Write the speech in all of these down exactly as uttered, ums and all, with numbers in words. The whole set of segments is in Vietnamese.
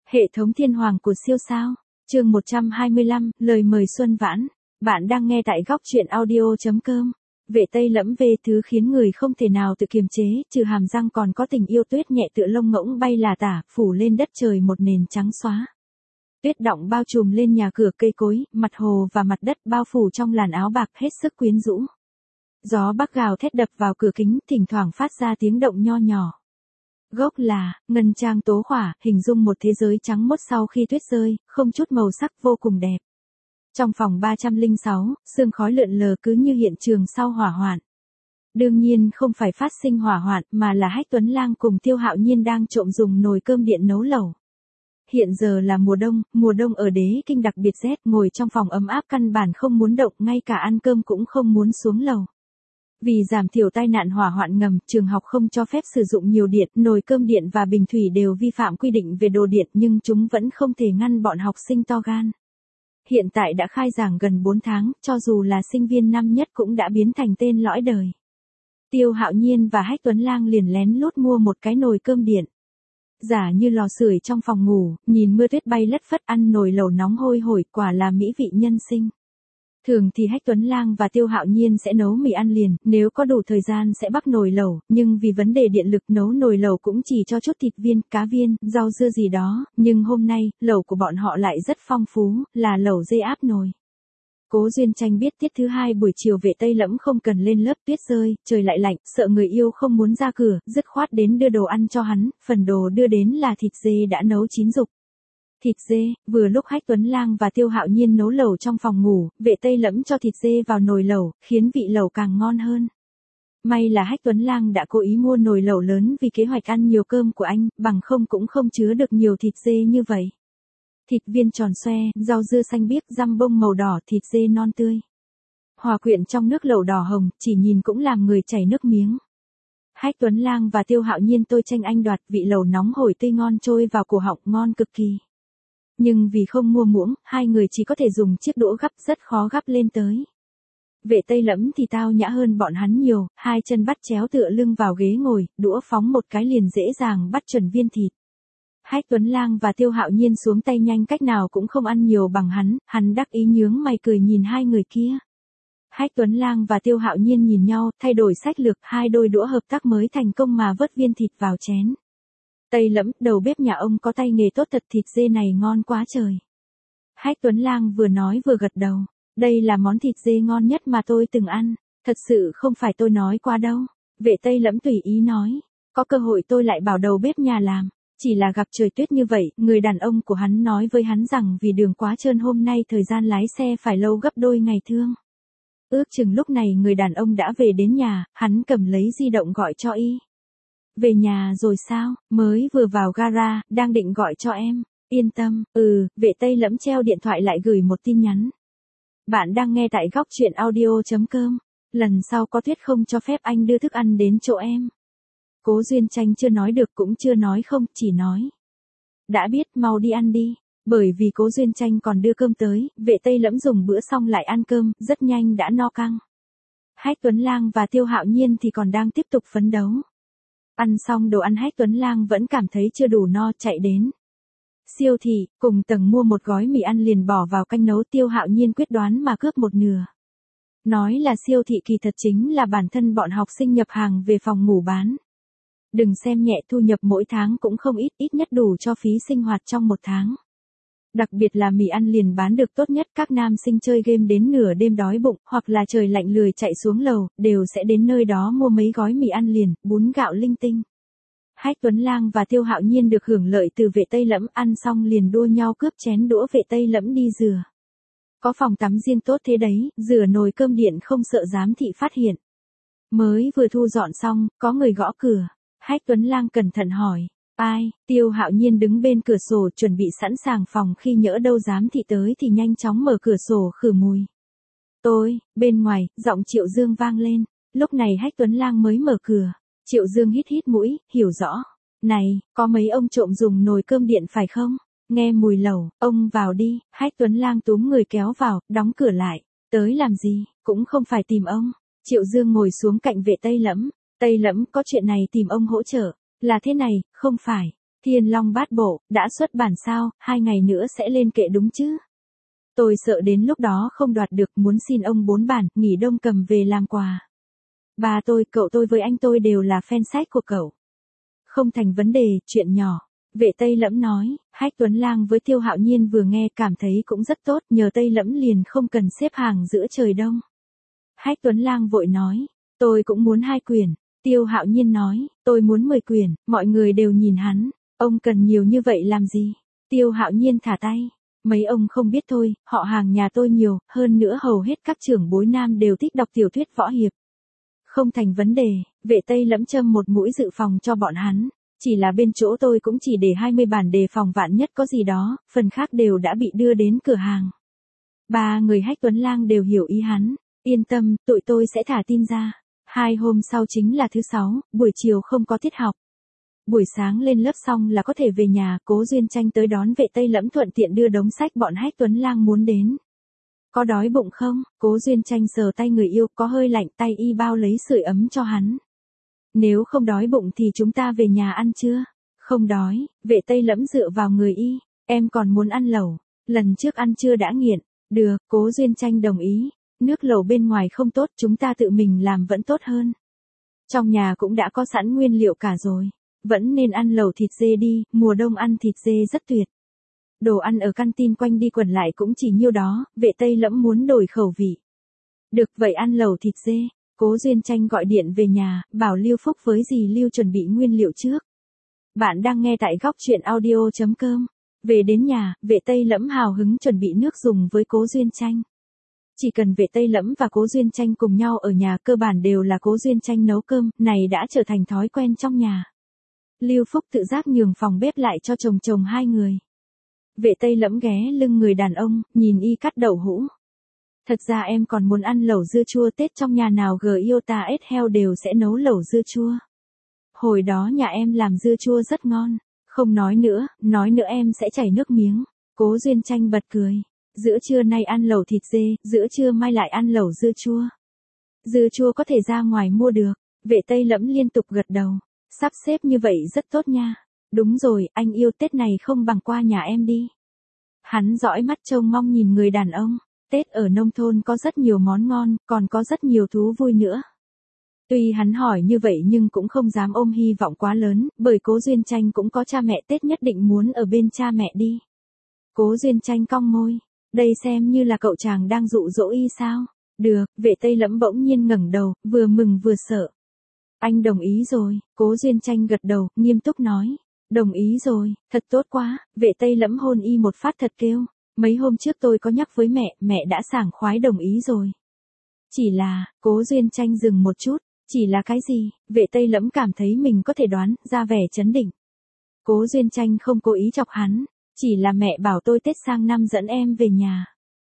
Hệ thống thiên hoàng của siêu sao. Chương một trăm hai mươi lăm, lời mời Xuân Vãn. Bạn đang nghe tại góc truyện audio chấm com. Vệ Tây Lẫm về thứ khiến người không thể nào tự kiềm chế, trừ hàm răng còn có tình yêu tuyết nhẹ tựa lông ngỗng bay là tả, phủ lên đất trời một nền trắng xóa. Tuyết đọng bao trùm lên nhà cửa cây cối, mặt hồ và mặt đất bao phủ trong làn áo bạc hết sức quyến rũ. Gió bắc gào thét đập vào cửa kính, thỉnh thoảng phát ra tiếng động nho nhỏ. Gốc là, ngân trang tố khỏa, hình dung một thế giới trắng mốt sau khi tuyết rơi, không chút màu sắc vô cùng đẹp. Trong phòng ba trăm lẻ sáu, sương khói lượn lờ cứ như hiện trường sau hỏa hoạn. Đương nhiên không phải phát sinh hỏa hoạn mà là Hách Tuấn Lang cùng Tiêu Hạo Nhiên đang trộm dùng nồi cơm điện nấu lẩu. Hiện giờ là mùa đông, mùa đông ở Đế Kinh đặc biệt rét, ngồi trong phòng ấm áp căn bản không muốn động, ngay cả ăn cơm cũng không muốn xuống lầu. Vì giảm thiểu tai nạn hỏa hoạn ngầm, trường học không cho phép sử dụng nhiều điện, nồi cơm điện và bình thủy đều vi phạm quy định về đồ điện nhưng chúng vẫn không thể ngăn bọn học sinh to gan. Hiện tại đã khai giảng gần bốn tháng, cho dù là sinh viên năm nhất cũng đã biến thành tên lõi đời. Tiêu Hạo Nhiên và Hách Tuấn Lang liền lén lút mua một cái nồi cơm điện. Giả như lò sưởi trong phòng ngủ, nhìn mưa tuyết bay lất phất ăn nồi lẩu nóng hôi hổi, quả là mỹ vị nhân sinh. Thường thì Hách Tuấn Lang và Tiêu Hạo Nhiên sẽ nấu mì ăn liền, nếu có đủ thời gian sẽ bắc nồi lẩu, nhưng vì vấn đề điện lực nấu nồi lẩu cũng chỉ cho chút thịt viên, cá viên, rau dưa gì đó, nhưng hôm nay, lẩu của bọn họ lại rất phong phú, là lẩu dê áp nồi. Cố Duyên Tranh biết tiết thứ hai buổi chiều Vệ Tây Lẫm không cần lên lớp, tuyết rơi, trời lại lạnh, sợ người yêu không muốn ra cửa, dứt khoát đến đưa đồ ăn cho hắn, phần đồ đưa đến là thịt dê đã nấu chín rục. Thịt dê, vừa lúc Hách Tuấn Lang và Tiêu Hạo Nhiên nấu lẩu trong phòng ngủ, Vệ Tây Lẫm cho thịt dê vào nồi lẩu, khiến vị lẩu càng ngon hơn. May là Hách Tuấn Lang đã cố ý mua nồi lẩu lớn vì kế hoạch ăn nhiều cơm của anh, bằng không cũng không chứa được nhiều thịt dê như vậy. Thịt viên tròn xoe, rau dưa xanh biếc, răm bông màu đỏ, thịt dê non tươi. Hòa quyện trong nước lẩu đỏ hồng, chỉ nhìn cũng làm người chảy nước miếng. Hách Tuấn Lang và Tiêu Hạo Nhiên tôi tranh anh đoạt, vị lẩu nóng hổi tươi ngon trôi vào cổ họng, ngon cực kỳ. Nhưng vì không mua muỗng, hai người chỉ có thể dùng chiếc đũa gắp, rất khó gắp lên tới. Vệ Tây Lẫm thì tao nhã hơn bọn hắn nhiều, hai chân bắt chéo tựa lưng vào ghế ngồi, đũa phóng một cái liền dễ dàng bắt chuẩn viên thịt. Hách Tuấn Lang và Tiêu Hạo Nhiên xuống tay nhanh, cách nào cũng không ăn nhiều bằng hắn, hắn đắc ý nhướng mày cười nhìn hai người kia. Hách Tuấn Lang và Tiêu Hạo Nhiên nhìn nhau, thay đổi sách lược, hai đôi đũa hợp tác mới thành công mà vớt viên thịt vào chén. Tây Lẫm, đầu bếp nhà ông có tay nghề tốt thật, thịt dê này ngon quá trời. Hách Tuấn Lang vừa nói vừa gật đầu, đây là món thịt dê ngon nhất mà tôi từng ăn, thật sự không phải tôi nói qua đâu. Vệ Tây Lẫm tùy ý nói, có cơ hội tôi lại bảo đầu bếp nhà làm. Chỉ là gặp trời tuyết như vậy, người đàn ông của hắn nói với hắn rằng vì đường quá trơn hôm nay thời gian lái xe phải lâu gấp đôi ngày thường. Ước chừng lúc này người đàn ông đã về đến nhà, hắn cầm lấy di động gọi cho y. Về nhà rồi sao, mới vừa vào gara, đang định gọi cho em. Yên tâm, ừ, Vệ Tây Lẫm treo điện thoại lại gửi một tin nhắn. Bạn đang nghe tại góc truyện audio chấm com. Lần sau có tuyết không cho phép anh đưa thức ăn đến chỗ em. Cố Duyên Tranh chưa nói được cũng chưa nói không, chỉ nói. Đã biết, mau đi ăn đi. Bởi vì Cố Duyên Tranh còn đưa cơm tới, Vệ Tây Lẫm dùng bữa xong lại ăn cơm, rất nhanh đã no căng. Hách Tuấn Lang và Tiêu Hạo Nhiên thì còn đang tiếp tục phấn đấu. Ăn xong đồ ăn, Hách Tuấn Lang vẫn cảm thấy chưa đủ no, chạy đến siêu thị, cùng tầng mua một gói mì ăn liền bỏ vào canh nấu. Tiêu Hạo Nhiên quyết đoán mà cướp một nửa. Nói là siêu thị kỳ thật chính là bản thân bọn học sinh nhập hàng về phòng ngủ bán. Đừng xem nhẹ, thu nhập mỗi tháng cũng không ít, ít nhất đủ cho phí sinh hoạt trong một tháng. Đặc biệt là mì ăn liền bán được tốt nhất, các nam sinh chơi game đến nửa đêm đói bụng, hoặc là trời lạnh lười chạy xuống lầu, đều sẽ đến nơi đó mua mấy gói mì ăn liền, bún gạo linh tinh. Hách Tuấn Lang và Tiêu Hạo Nhiên được hưởng lợi từ Vệ Tây Lẫm, ăn xong liền đua nhau cướp chén đũa Vệ Tây Lẫm đi rửa. Có phòng tắm riêng tốt thế đấy, rửa nồi cơm điện không sợ giám thị phát hiện. Mới vừa thu dọn xong, có người gõ cửa. Hách Tuấn Lang cẩn thận hỏi, ai? Tiêu Hạo Nhiên đứng bên cửa sổ chuẩn bị sẵn sàng phòng khi nhỡ đâu giám thị tới thì nhanh chóng mở cửa sổ khử mùi. Tôi, bên ngoài, giọng Triệu Dương vang lên. Lúc này Hách Tuấn Lang mới mở cửa. Triệu Dương hít hít mũi, hiểu rõ. Này, có mấy ông trộm dùng nồi cơm điện phải không? Nghe mùi lẩu, ông vào đi. Hách Tuấn Lang túm người kéo vào, đóng cửa lại. Tới làm gì, cũng không phải tìm ông. Triệu Dương ngồi xuống cạnh Vệ Tây Lẫm. Tây Lẫm, có chuyện này tìm ông hỗ trợ. Là thế này, không phải. Thiên Long Bát Bộ, đã xuất bản sao, hai ngày nữa sẽ lên kệ đúng chứ? Tôi sợ đến lúc đó không đoạt được, muốn xin ông bốn bản, nghỉ đông cầm về làm quà. Bà tôi, cậu tôi với anh tôi đều là fan sách của cậu. Không thành vấn đề, chuyện nhỏ. Vệ Tây Lẫm nói. Hách Tuấn Lang với Tiêu Hạo Nhiên vừa nghe cảm thấy cũng rất tốt, nhờ Tây Lẫm liền không cần xếp hàng giữa trời đông. Hách Tuấn Lang vội nói, tôi cũng muốn hai quyển. Tiêu Hạo Nhiên nói, tôi muốn mười quyển, mọi người đều nhìn hắn, ông cần nhiều như vậy làm gì? Tiêu Hạo Nhiên thả tay, mấy ông không biết thôi, họ hàng nhà tôi nhiều, hơn nữa hầu hết các trưởng bối nam đều thích đọc tiểu thuyết võ hiệp. Không thành vấn đề, Vệ Tây Lẫm châm một mũi dự phòng cho bọn hắn. Chỉ là bên chỗ tôi cũng chỉ để hai mươi bản đề phòng vạn nhất có gì đó, phần khác đều đã bị đưa đến cửa hàng. Ba người Hách Tuấn Lang đều hiểu ý hắn, yên tâm, tụi tôi sẽ thả tin ra. Hai hôm sau chính là thứ sáu, buổi chiều không có tiết học. Buổi sáng lên lớp xong là có thể về nhà, Cố Duyên Tranh tới đón Vệ Tây Lẫm thuận tiện đưa đống sách bọn Hách Tuấn Lang muốn đến. Có đói bụng không? Cố Duyên Tranh sờ tay người yêu, có hơi lạnh, tay y bao lấy sưởi ấm cho hắn. Nếu không đói bụng thì chúng ta về nhà ăn chưa? Không đói, Vệ Tây Lẫm dựa vào người y, em còn muốn ăn lẩu, lần trước ăn chưa đã nghiện. Được, Cố Duyên Tranh đồng ý, nước lẩu bên ngoài không tốt, chúng ta tự mình làm vẫn tốt hơn. Trong nhà cũng đã có sẵn nguyên liệu cả rồi, vẫn nên ăn lẩu thịt dê đi, mùa đông ăn thịt dê rất tuyệt. Đồ ăn ở căn tin quanh đi quẩn lại cũng chỉ nhiêu đó, Vệ Tây Lẫm muốn đổi khẩu vị. Được vậy ăn lẩu thịt dê. Cố Duyên Tranh gọi điện về nhà, bảo Lưu Phúc với dì Lưu chuẩn bị nguyên liệu trước. Bạn đang nghe tại góc truyện audio chấm com. Về đến nhà, Vệ Tây Lẫm hào hứng chuẩn bị nước dùng với Cố Duyên Tranh. Chỉ cần Vệ Tây Lẫm và Cố Duyên Tranh cùng nhau ở nhà cơ bản đều là Cố Duyên Tranh nấu cơm, này đã trở thành thói quen trong nhà. Lưu Phúc tự giác nhường phòng bếp lại cho chồng chồng hai người. Vệ Tây Lẫm ghé lưng người đàn ông, nhìn y cắt đậu hũ. Thật ra em còn muốn ăn lẩu dưa chua Tết, trong nhà nào G Iota S Heo đều sẽ nấu lẩu dưa chua. Hồi đó nhà em làm dưa chua rất ngon. Không nói nữa, nói nữa em sẽ chảy nước miếng. Cố Duyên Tranh bật cười. Giữa trưa nay ăn lẩu thịt dê, giữa trưa mai lại ăn lẩu dưa chua. Dưa chua có thể ra ngoài mua được. Vệ Tây Lẫm liên tục gật đầu. Sắp xếp như vậy rất tốt nha. Đúng rồi, anh yêu Tết này không bằng qua nhà em đi. Hắn dõi mắt trông mong nhìn người đàn ông. Tết ở nông thôn có rất nhiều món ngon, còn có rất nhiều thú vui nữa. Tuy hắn hỏi như vậy nhưng cũng không dám ôm hy vọng quá lớn, bởi Cố Duyên Tranh cũng có cha mẹ, Tết nhất định muốn ở bên cha mẹ đi. Cố Duyên Tranh cong môi, đây xem như là cậu chàng đang dụ dỗ y sao? Được, Vệ Tây Lẫm bỗng nhiên ngẩng đầu, vừa mừng vừa sợ. Anh đồng ý rồi, Cố Duyên Tranh gật đầu, nghiêm túc nói. Đồng ý rồi, thật tốt quá, Vệ Tây Lẫm hôn y một phát thật kêu. Mấy hôm trước tôi có nhắc với mẹ, mẹ đã sảng khoái đồng ý rồi. Chỉ là, Cố Duyên Tranh dừng một chút, chỉ là cái gì? Vệ Tây Lẫm cảm thấy mình có thể đoán, ra vẻ trấn định. Cố Duyên Tranh không cố ý chọc hắn, chỉ là mẹ bảo tôi Tết sang năm dẫn em về nhà.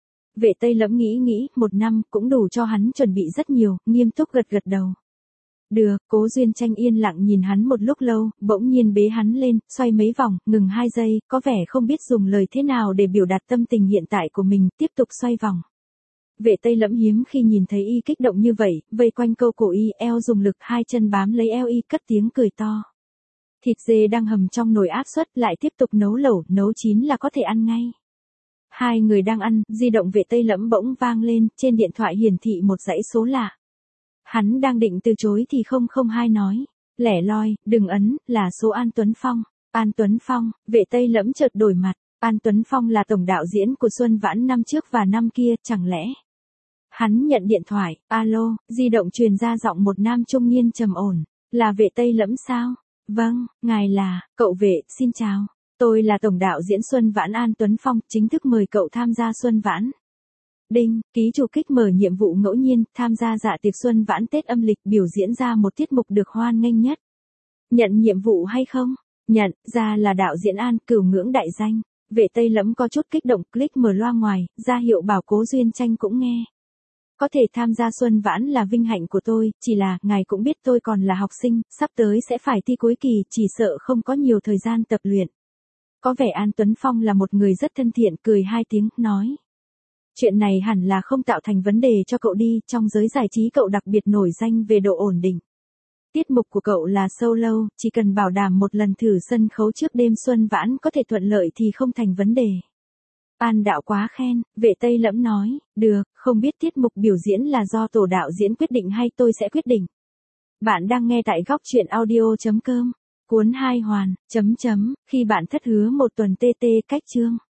Vệ Tây Lẫm nghĩ nghĩ, một năm cũng đủ cho hắn chuẩn bị rất nhiều, nghiêm túc gật gật đầu. Được, Cố Duyên Tranh yên lặng nhìn hắn một lúc lâu, bỗng nhiên bế hắn lên, xoay mấy vòng, ngừng hai giây, có vẻ không biết dùng lời thế nào để biểu đạt tâm tình hiện tại của mình, tiếp tục xoay vòng. Vệ Tây Lẫm hiếm khi nhìn thấy y kích động như vậy, vây quanh câu cổ y, eo dùng lực, hai chân bám lấy eo y, cất tiếng cười to. Thịt dê đang hầm trong nồi áp suất, lại tiếp tục nấu lẩu, nấu chín là có thể ăn ngay. Hai người đang ăn, di động Vệ Tây Lẫm bỗng vang lên, trên điện thoại hiển thị một dãy số lạ. Hắn đang định từ chối thì không không hai nói, lẻ loi, đừng ấn, là số An Tuấn Phong. An Tuấn Phong, Vệ Tây Lẫm chợt đổi mặt, An Tuấn Phong là tổng đạo diễn của Xuân Vãn năm trước và năm kia, chẳng lẽ? Hắn nhận điện thoại, alo, di động truyền ra giọng một nam trung niên trầm ổn, là Vệ Tây Lẫm sao? Vâng, ngài là, cậu Vệ, xin chào, tôi là tổng đạo diễn Xuân Vãn An Tuấn Phong, chính thức mời cậu tham gia Xuân Vãn. Đinh, ký chủ kích mở nhiệm vụ ngẫu nhiên, tham gia dạ tiệc Xuân Vãn Tết âm lịch, biểu diễn ra một tiết mục được hoan nghênh nhất. Nhận nhiệm vụ hay không? Nhận, ra là đạo diễn An, cửu ngưỡng đại danh. Vệ Tây Lẫm có chút kích động, click mở loa ngoài, ra hiệu bảo Cố Duyên Tranh cũng nghe. Có thể tham gia Xuân Vãn là vinh hạnh của tôi, chỉ là, ngài cũng biết tôi còn là học sinh, sắp tới sẽ phải thi cuối kỳ, chỉ sợ không có nhiều thời gian tập luyện. Có vẻ An Tuấn Phong là một người rất thân thiện, cười hai tiếng, nói. Chuyện này hẳn là không tạo thành vấn đề cho cậu đi, trong giới giải trí cậu đặc biệt nổi danh về độ ổn định. Tiết mục của cậu là solo, chỉ cần bảo đảm một lần thử sân khấu trước đêm xuân vãn có thể thuận lợi thì không thành vấn đề. An đạo quá khen, Vệ Tây Lẫm nói, được, không biết tiết mục biểu diễn là do tổ đạo diễn quyết định hay tôi sẽ quyết định. Bạn đang nghe tại góc truyện audio.com. Cuốn hai hoàn, chấm chấm, khi bạn thất hứa một tuần tê tê cách chương.